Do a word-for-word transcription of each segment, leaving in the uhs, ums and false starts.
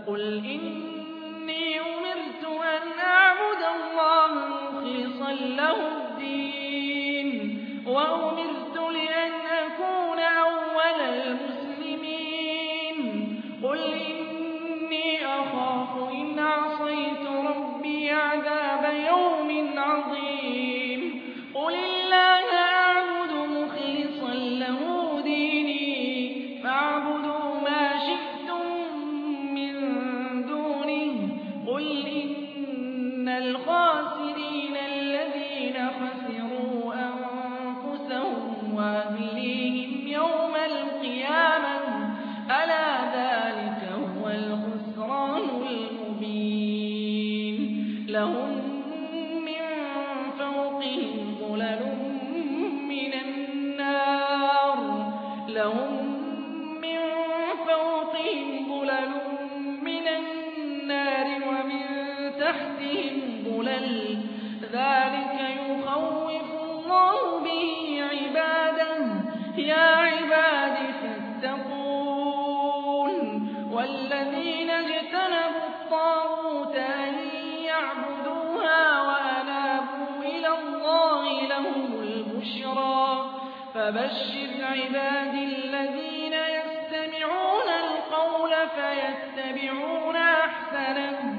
قل إني أمرت أن أعبد الله مخلصا له الدين وأمرت لأن أكون أول المسلمين قل إني أخاف إن عصيت ربي عذاب يوم عظيم قل الله أعبد مخلصا له ديني فاعبدوا ما شئتم من دونه قل إن الخاسرين الذين خسروا أنفسهم وأهليهم يوم القيامة ألا ذلك هو الخسران المبين لهم من فوقهم ظلل من النار لهم من فوقهم ظلل من النار ومن تحتهم ظلل ذلك يخوف الله به عباده يا عباد فاتقون والذين اجتنبوا الطاغوت أن يعبدوها وأنابوا إلى الله لهم البشرى فبشر عبادي الذين يستمعون القول فيتبعون أحسنه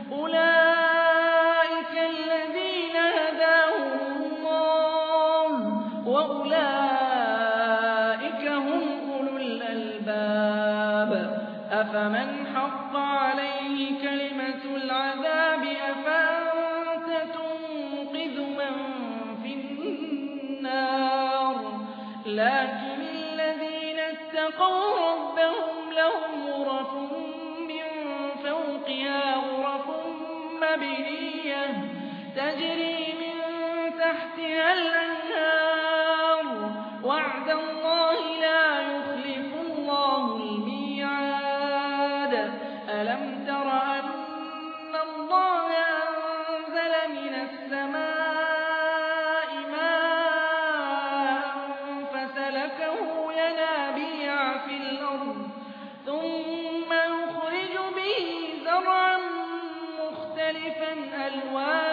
أولئك الذين هداهم الله وأولئك هم أولو الألباب أفمن حق عليه كلمة العذاب أفأنت تنقذ من في النار لكن الذين اتقوا ربهم لهم غرف من فوقها غرف مبنية تجري من تحتها الأنهار وعد الله لا يخلف الله الميعاد ألم تر أن الله أنزل من السماء ماء فسلكه ينابيع في الأرض ثم يخرج به زرعا مختلفا ألوانه